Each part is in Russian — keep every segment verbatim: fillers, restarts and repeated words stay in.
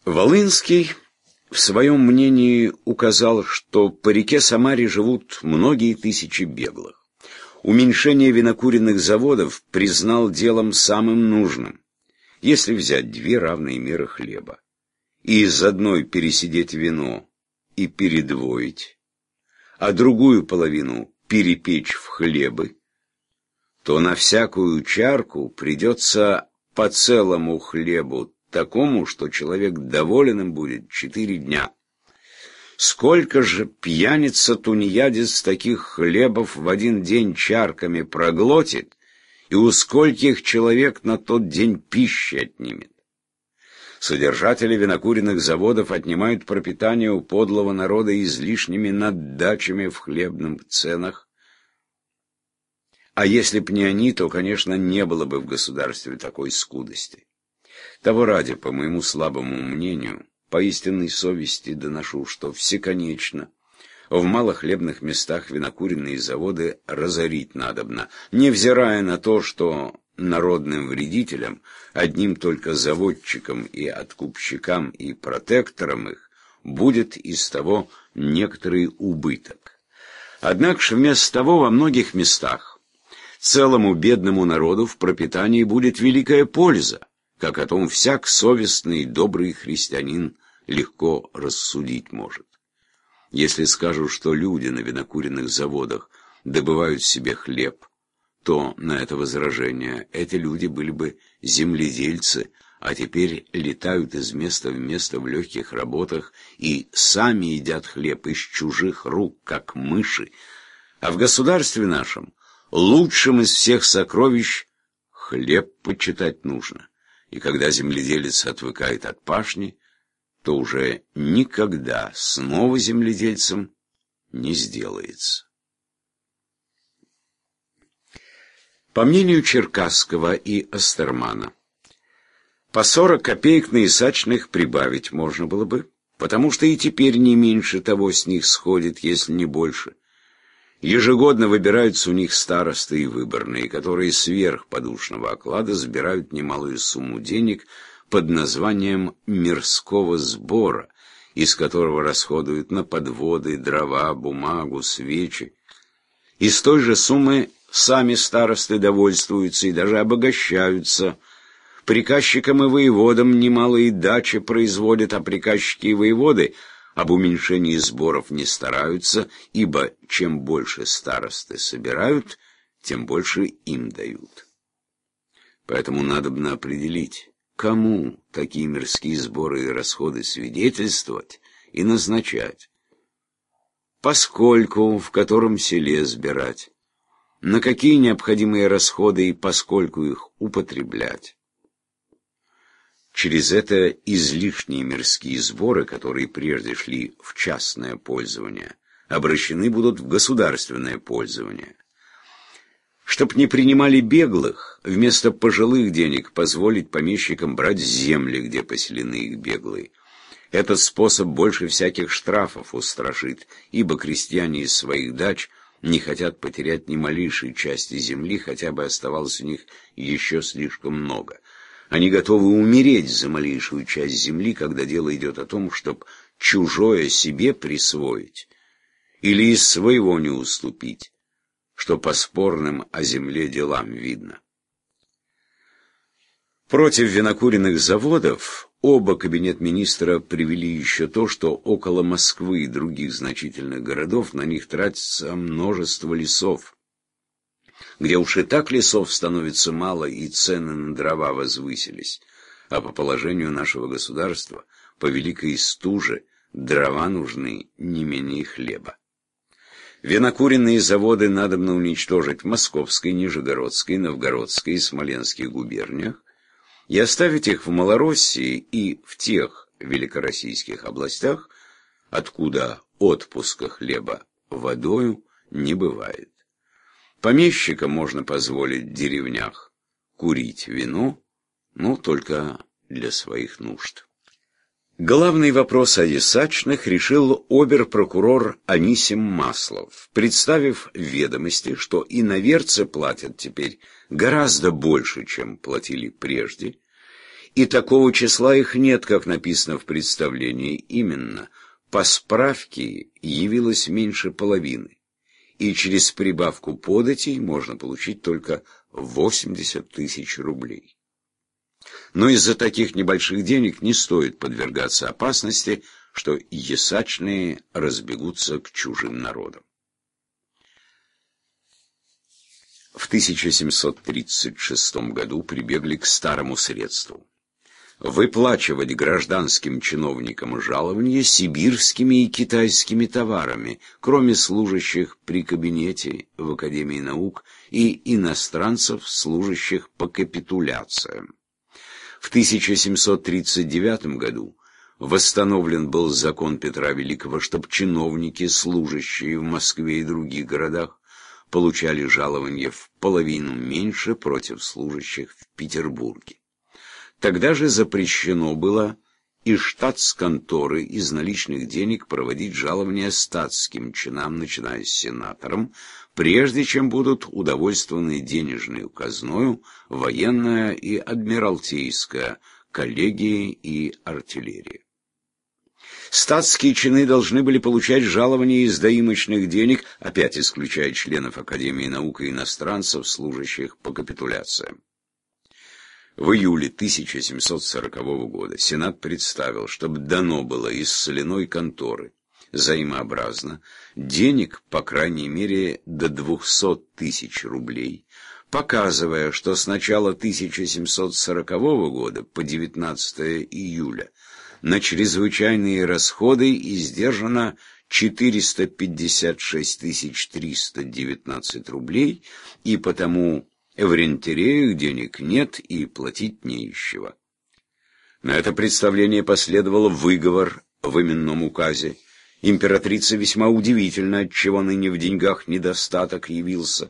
Волынский в своем мнении указал, что по реке Самаре живут многие тысячи беглых. Уменьшение винокуренных заводов признал делом самым нужным. Если взять две равные меры хлеба и из одной пересидеть вино и передвоить, а другую половину перепечь в хлебы, то на всякую чарку придется по целому хлебу, такому, что человек доволен им будет четыре дня. Сколько же пьяница-тунеядец таких хлебов в один день чарками проглотит, и у скольких человек на тот день пищи отнимет? Содержатели винокуренных заводов отнимают пропитание у подлого народа излишними наддачами в хлебных ценах. А если б не они, то, конечно, не было бы в государстве такой скудости. Того ради, по моему слабому мнению, по истинной совести доношу, что всеконечно в малохлебных местах винокуренные заводы разорить надобно, невзирая на то, что народным вредителям, одним только заводчикам и откупщикам и протекторам их, будет из того некоторый убыток. Однако ж вместо того во многих местах целому бедному народу в пропитании будет великая польза, как о том всяк совестный и добрый христианин легко рассудить может. Если скажу, что люди на винокуренных заводах добывают себе хлеб, то на это возражение эти люди были бы земледельцы, а теперь летают из места в место в легких работах и сами едят хлеб из чужих рук, как мыши. А в государстве нашем лучшим из всех сокровищ хлеб почитать нужно. И когда земледелец отвыкает от пашни, то уже никогда снова земледельцем не сделается. По мнению Черкасского и Остермана, по сорок копеек на исачных прибавить можно было бы, потому что и теперь не меньше того с них сходит, если не больше. Ежегодно выбираются у них старосты и выборные, которые сверх подушного оклада забирают немалую сумму денег под названием мирского сбора, из которого расходуют на подводы, дрова, бумагу, свечи. Из той же суммы сами старосты довольствуются и даже обогащаются. Приказчикам и воеводам немалые дачи производят, а приказчики и воеводы об уменьшении сборов не стараются, ибо чем больше старосты собирают, тем больше им дают. Поэтому надобно определить, кому такие мирские сборы и расходы свидетельствовать и назначать, поскольку в котором селе сбирать, на какие необходимые расходы и поскольку их употреблять. Через это излишние мирские сборы, которые прежде шли в частное пользование, обращены будут в государственное пользование. Чтоб не принимали беглых, вместо пожилых денег позволить помещикам брать земли, где поселены их беглые. Этот способ больше всяких штрафов устрашит, ибо крестьяне из своих дач не хотят потерять ни малейшей части земли, хотя бы оставалось у них еще слишком много. Они готовы умереть за малейшую часть земли, когда дело идет о том, чтобы чужое себе присвоить или из своего не уступить, что по спорным о земле делам видно. Против винокуренных заводов оба кабинет-министра привели еще то, что около Москвы и других значительных городов на них тратится множество лесов, где уж и так лесов становится мало и цены на дрова возвысились, а по положению нашего государства, по великой стуже, дрова нужны не менее хлеба. Винокуренные заводы надобно уничтожить в Московской, Нижегородской, Новгородской и Смоленских губерниях и оставить их в Малороссии и в тех великороссийских областях, откуда отпуска хлеба водою не бывает. Помещикам можно позволить в деревнях курить вино, но только для своих нужд. Главный вопрос о ясачных решил обер-прокурор Анисим Маслов, представив в ведомости, что иноверцы платят теперь гораздо больше, чем платили прежде, И такого числа их нет, как написано в представлении. Именно по справке явилось меньше половины, и через прибавку податей можно получить только восемьдесят тысяч рублей. Но из-за таких небольших денег не стоит подвергаться опасности, что ясачные разбегутся к чужим народам. В тысяча семьсот тридцать шестом году прибегли к старому средству – выплачивать гражданским чиновникам жалования сибирскими и китайскими товарами, кроме служащих при кабинете в Академии наук и иностранцев, служащих по капитуляциям. В тысяча семьсот тридцать девятом году восстановлен был закон Петра Великого, чтобы чиновники, служащие в Москве и других городах, получали жалования в половину меньше против служащих в Петербурге. Тогда же запрещено было из штатсконторы из наличных денег проводить жалования статским чинам, начиная с сенатором, прежде чем будут удовольствованы денежной казною военная и адмиралтейская коллегии и артиллерия. Статские чины должны были получать жалования из доимочных денег, опять исключая членов Академии наук и иностранцев, служащих по капитуляциям. В июле тысяча семьсот сорокового года Сенат представил, чтобы дано было из соляной конторы взаимообразно денег, по крайней мере, до двухсот тысяч рублей, показывая, что с начала тысяча семьсот сорокового года по девятнадцатое июля на чрезвычайные расходы издержано четыреста пятьдесят шесть тысяч триста девятнадцать рублей, и потому в рентереях денег нет и платить не из чего. На это представление последовал выговор в именном указе. Императрица весьма удивительна, отчего ныне в деньгах недостаток явился.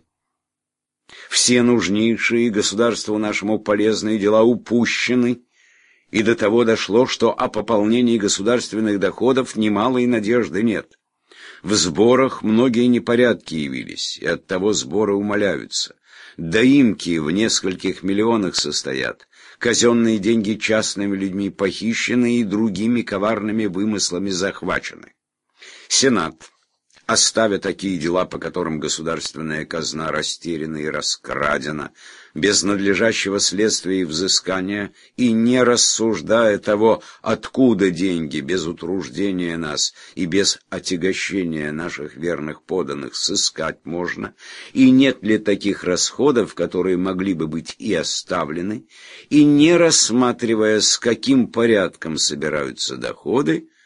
Все нужнейшие государству нашему полезные дела упущены, и до того дошло, что о пополнении государственных доходов немалой надежды нет. В сборах многие непорядки явились, и оттого сборы умаляются. Доимки в нескольких миллионах состоят, казенные деньги частными людьми похищены и другими коварными вымыслами захвачены. Сенат, оставя такие дела, по которым государственная казна растеряна и раскрадена, без надлежащего следствия и взыскания, и не рассуждая того, откуда деньги, без утруждения нас и без отягощения наших верных подданных сыскать можно, и нет ли таких расходов, которые могли бы быть и оставлены, и не рассматривая, с каким порядком собираются доходы,